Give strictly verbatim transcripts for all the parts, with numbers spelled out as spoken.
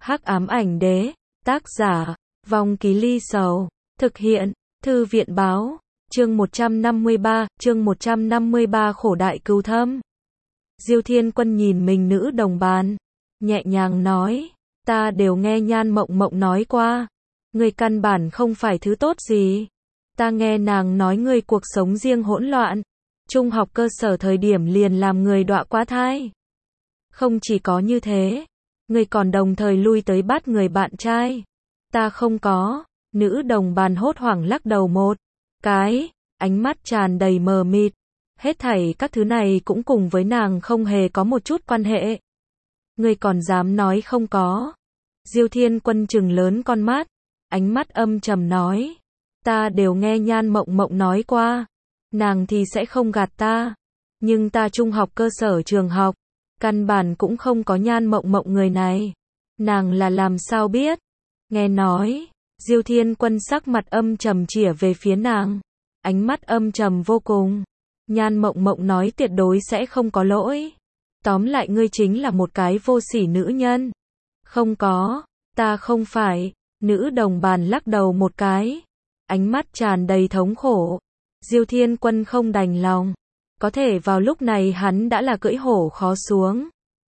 Hắc ám ảnh đế, tác giả, Vong Ký Ly Sầu, thực hiện, Thư viện báo, chương một trăm năm mươi ba, chương một trăm năm mươi ba khổ đại cừu thâm. Diêu Thiên Quân nhìn mình nữ đồng bàn, nhẹ nhàng nói, ta đều nghe Nhan Mộng Mộng nói qua, ngươi căn bản không phải thứ tốt gì. Ta nghe nàng nói ngươi cuộc sống riêng hỗn loạn, trung học cơ sở thời điểm liền làm người đọa quá thai. Không chỉ có như thế, ngươi còn đồng thời lui tới bắt người bạn trai. Ta không có, nữ đồng bàn hốt hoảng lắc đầu một cái, ánh mắt tràn đầy mờ mịt. Hết thảy các thứ này cũng cùng với nàng không hề có một chút quan hệ. Ngươi còn dám nói không có. Diêu Thiên Quân trừng lớn con mắt, ánh mắt âm trầm nói, ta đều nghe Nhan Mộng Mộng nói qua, nàng thì sẽ không gạt ta, nhưng ta trung học cơ sở trường học, căn bản cũng không có Nhan Mộng Mộng người này. Nàng là làm sao biết? Nghe nói, Diêu Thiên Quân sắc mặt âm trầm chĩa về phía nàng, ánh mắt âm trầm vô cùng. Nhan Mộng Mộng nói tuyệt đối sẽ không có lỗi. Tóm lại ngươi chính là một cái vô sỉ nữ nhân. Không có, ta không phải. Nữ đồng bàn lắc đầu một cái, ánh mắt tràn đầy thống khổ. Diêu Thiên Quân không đành lòng. Có thể vào lúc này hắn đã là cưỡi hổ khó xuống.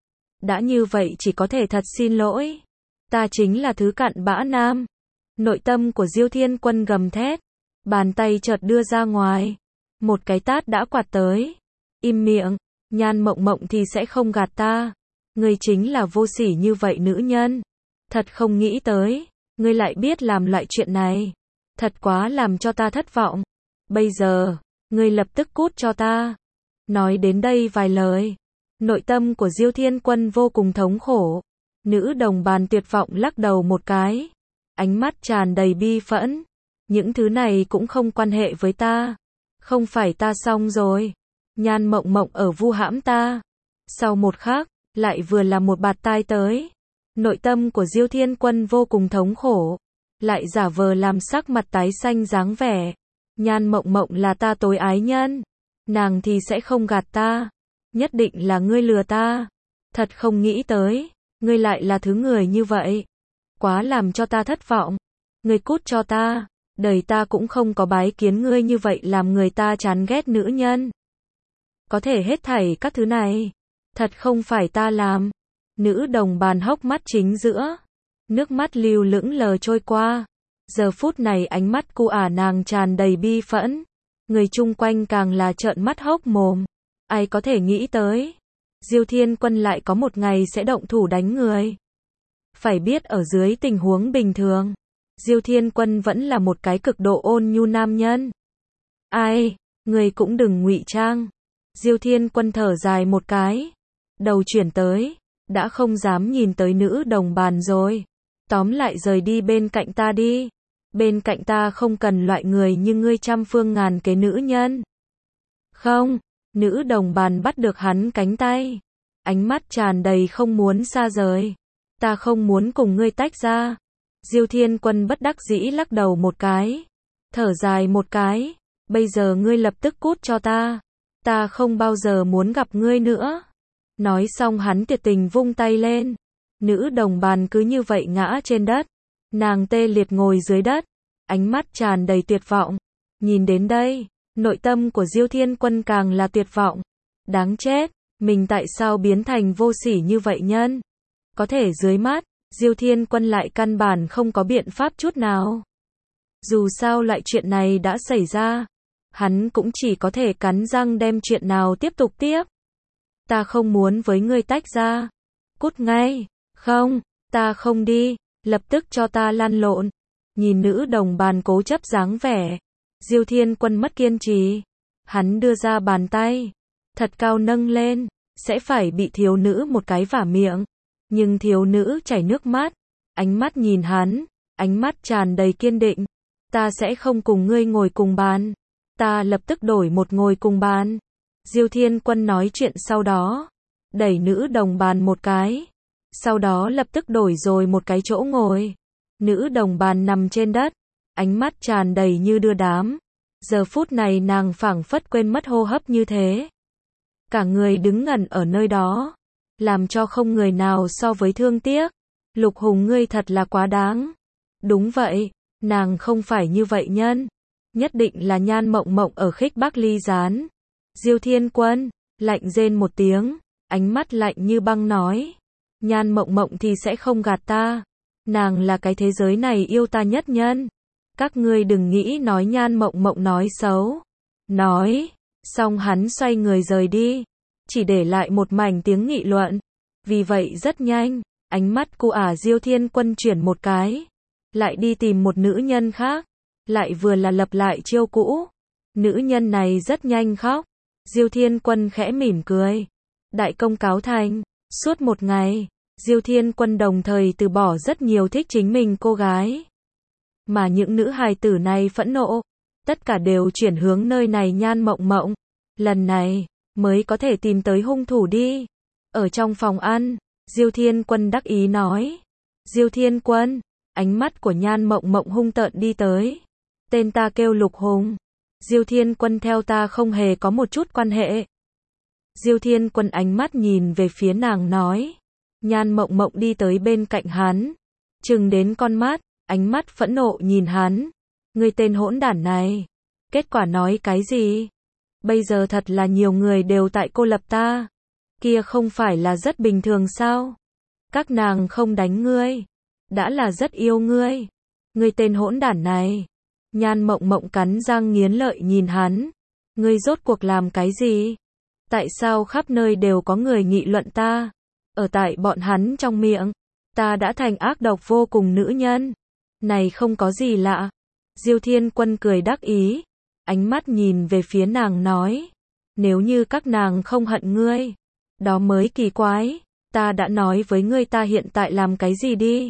Đã như vậy chỉ có thể thật xin lỗi. Ta chính là thứ cặn bã nam. Nội tâm của Diêu Thiên Quân gầm thét, bàn tay chợt đưa ra ngoài, một cái tát đã quạt tới. Im miệng, Nhan Mộng Mộng thì sẽ không gạt ta. Ngươi chính là vô sỉ như vậy nữ nhân. Thật không nghĩ tới, ngươi lại biết làm loại chuyện này. Thật quá làm cho ta thất vọng. Bây giờ, ngươi lập tức cút cho ta. Nói đến đây vài lời, nội tâm của Diêu Thiên Quân vô cùng thống khổ. Nữ đồng bàn tuyệt vọng lắc đầu một cái, ánh mắt tràn đầy bi phẫn. Những thứ này cũng không quan hệ với ta. Không phải ta xong rồi. Nhan Mộng Mộng ở vu hãm ta. Sau một khắc, lại vừa là một bạt tai tới. Nội tâm của Diêu Thiên Quân vô cùng thống khổ, lại giả vờ làm sắc mặt tái xanh dáng vẻ. Nhan Mộng Mộng là ta tối ái nhân, nàng thì sẽ không gạt ta. Nhất định là ngươi lừa ta. Thật không nghĩ tới, ngươi lại là thứ người như vậy. Quá làm cho ta thất vọng. Ngươi cút cho ta. Đời ta cũng không có bái kiến ngươi như vậy làm người ta chán ghét nữ nhân. Có thể hết thảy các thứ này, thật không phải ta làm. Nữ đồng bàn hốc mắt chính giữa, nước mắt lưu lững lờ trôi qua. Giờ phút này ánh mắt cu ả nàng tràn đầy bi phẫn. Người chung quanh càng là trợn mắt hốc mồm. Ai có thể nghĩ tới, Diêu Thiên Quân lại có một ngày sẽ động thủ đánh người. Phải biết ở dưới tình huống bình thường, Diêu Thiên Quân vẫn là một cái cực độ ôn nhu nam nhân. Ai, người cũng đừng ngụy trang. Diêu Thiên Quân thở dài một cái, đầu chuyển tới, đã không dám nhìn tới nữ đồng bàn rồi. Tóm lại rời đi bên cạnh ta đi. Bên cạnh ta không cần loại người như ngươi trăm phương ngàn kế nữ nhân. Không, nữ đồng bàn bắt được hắn cánh tay, ánh mắt tràn đầy không muốn xa rời. Ta không muốn cùng ngươi tách ra. Diêu Thiên Quân bất đắc dĩ lắc đầu một cái, thở dài một cái, bây giờ ngươi lập tức cút cho ta. Ta không bao giờ muốn gặp ngươi nữa. Nói xong hắn tuyệt tình vung tay lên. Nữ đồng bàn cứ như vậy ngã trên đất. Nàng tê liệt ngồi dưới đất, ánh mắt tràn đầy tuyệt vọng. Nhìn đến đây, nội tâm của Diêu Thiên Quân càng là tuyệt vọng. Đáng chết, mình tại sao biến thành vô sỉ như vậy nhân? Có thể dưới mắt, Diêu Thiên Quân lại căn bản không có biện pháp chút nào. Dù sao loại chuyện này đã xảy ra, hắn cũng chỉ có thể cắn răng đem chuyện nào tiếp tục tiếp. Ta không muốn với ngươi tách ra. Cút ngay. Không, ta không đi. Lập tức cho ta lăn lộn. Nhìn nữ đồng bàn cố chấp dáng vẻ, Diêu Thiên Quân mất kiên trì. Hắn đưa ra bàn tay, thật cao nâng lên, sẽ phải bị thiếu nữ một cái vả miệng. Nhưng thiếu nữ chảy nước mắt, ánh mắt nhìn hắn, ánh mắt tràn đầy kiên định. Ta sẽ không cùng ngươi ngồi cùng bàn. Ta lập tức đổi một ngồi cùng bàn. Diêu Thiên Quân nói chuyện sau đó, đẩy nữ đồng bàn một cái. Sau đó lập tức đổi rồi một cái chỗ ngồi. Nữ đồng bàn nằm trên đất, ánh mắt tràn đầy như đưa đám. Giờ phút này nàng phảng phất quên mất hô hấp như thế. Cả người đứng ngẩn ở nơi đó, làm cho không người nào so với thương tiếc. Lục Hùng ngươi thật là quá đáng. Đúng vậy, nàng không phải như vậy nhân. Nhất định là Nhan Mộng Mộng ở khích bác ly gián. Diêu Thiên Quân, lạnh rên một tiếng, ánh mắt lạnh như băng nói. Nhan Mộng Mộng thì sẽ không gạt ta. Nàng là cái thế giới này yêu ta nhất nhân. Các ngươi đừng nghĩ nói Nhan Mộng Mộng nói xấu. Nói, xong hắn xoay người rời đi. Chỉ để lại một mảnh tiếng nghị luận. Vì vậy rất nhanh, ánh mắt cô ả Diêu Thiên Quân chuyển một cái. Lại đi tìm một nữ nhân khác. Lại vừa là lập lại chiêu cũ. Nữ nhân này rất nhanh khóc. Diêu Thiên Quân khẽ mỉm cười. Đại công cáo thành. Suốt một ngày, Diêu Thiên Quân đồng thời từ bỏ rất nhiều thích chính mình cô gái. Mà những nữ hài tử này phẫn nộ. Tất cả đều chuyển hướng nơi này Nhan Mộng Mộng. Lần này, mới có thể tìm tới hung thủ đi. Ở trong phòng ăn, Diêu Thiên Quân đắc ý nói. Diêu Thiên Quân, ánh mắt của Nhan Mộng Mộng hung tợn đi tới. Tên ta kêu Lục Hùng. Diêu Thiên Quân theo ta không hề có một chút quan hệ. Diêu Thiên Quân ánh mắt nhìn về phía nàng nói. Nhan Mộng Mộng đi tới bên cạnh hắn. Trừng đến con mắt, ánh mắt phẫn nộ nhìn hắn. Ngươi tên hỗn đản này. Kết quả nói cái gì? Bây giờ thật là nhiều người đều tại cô lập ta. Kia không phải là rất bình thường sao? Các nàng không đánh ngươi. Đã là rất yêu ngươi. Ngươi tên hỗn đản này. Nhan Mộng Mộng cắn răng nghiến lợi nhìn hắn. Ngươi rốt cuộc làm cái gì? Tại sao khắp nơi đều có người nghị luận ta? Ở tại bọn hắn trong miệng, ta đã thành ác độc vô cùng nữ nhân. Này không có gì lạ. Diêu Thiên Quân cười đắc ý. Ánh mắt nhìn về phía nàng nói. Nếu như các nàng không hận ngươi, đó mới kỳ quái. Ta đã nói với ngươi ta hiện tại làm cái gì đi.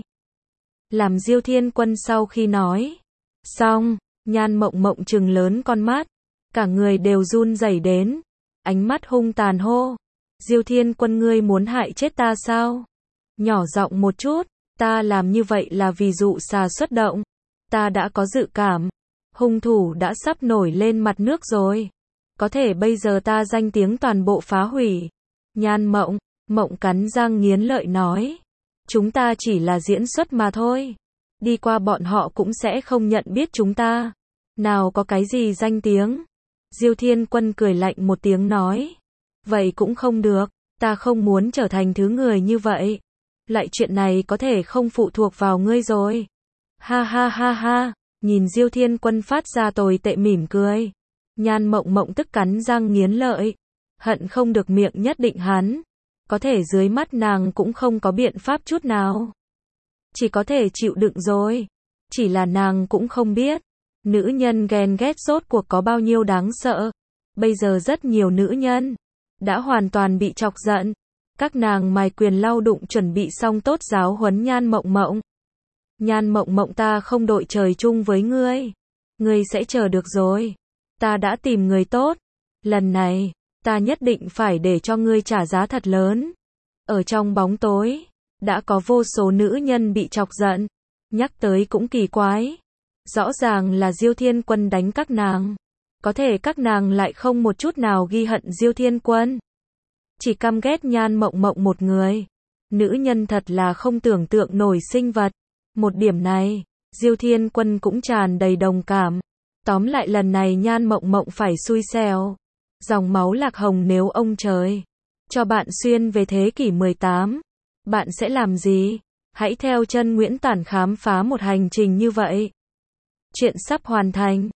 Làm Diêu Thiên Quân sau khi nói xong, Nhan Mộng Mộng trừng lớn con mắt. Cả người đều run rẩy đến. Ánh mắt hung tàn hô. Diêu Thiên Quân ngươi muốn hại chết ta sao? Nhỏ giọng một chút. Ta làm như vậy là vì dụ xà xuất động. Ta đã có dự cảm. Hung thủ đã sắp nổi lên mặt nước rồi. Có thể bây giờ ta danh tiếng toàn bộ phá hủy. Nhan Mộng Mộng cắn răng nghiến lợi nói. Chúng ta chỉ là diễn xuất mà thôi. Đi qua bọn họ cũng sẽ không nhận biết chúng ta. Nào có cái gì danh tiếng. Diêu Thiên Quân cười lạnh một tiếng nói. Vậy cũng không được. Ta không muốn trở thành thứ người như vậy. Lại chuyện này có thể không phụ thuộc vào ngươi rồi. Ha ha ha ha. Nhìn Diêu Thiên Quân phát ra tồi tệ mỉm cười. Nhan Mộng Mộng tức cắn răng nghiến lợi. Hận không được miệng nhất định hắn. Có thể dưới mắt nàng cũng không có biện pháp chút nào. Chỉ có thể chịu đựng rồi. Chỉ là nàng cũng không biết. Nữ nhân ghen ghét rốt cuộc có bao nhiêu đáng sợ. Bây giờ rất nhiều nữ nhân đã hoàn toàn bị chọc giận. Các nàng mài quyền lau đụng chuẩn bị xong tốt giáo huấn Nhan Mộng Mộng. Nhan Mộng Mộng ta không đội trời chung với ngươi. Ngươi sẽ chờ được rồi. Ta đã tìm người tốt. Lần này, ta nhất định phải để cho ngươi trả giá thật lớn. Ở trong bóng tối, đã có vô số nữ nhân bị chọc giận. Nhắc tới cũng kỳ quái. Rõ ràng là Diêu Thiên Quân đánh các nàng. Có thể các nàng lại không một chút nào ghi hận Diêu Thiên Quân. Chỉ căm ghét Nhan Mộng Mộng một người. Nữ nhân thật là không tưởng tượng nổi sinh vật. Một điểm này, Diêu Thiên Quân cũng tràn đầy đồng cảm. Tóm lại lần này Nhan Mộng Mộng phải xui xẻo. Dòng máu lạc hồng nếu ông trời cho bạn xuyên về thế kỷ mười tám, bạn sẽ làm gì? Hãy theo chân Nguyễn Tản khám phá một hành trình như vậy. Chuyện sắp hoàn thành.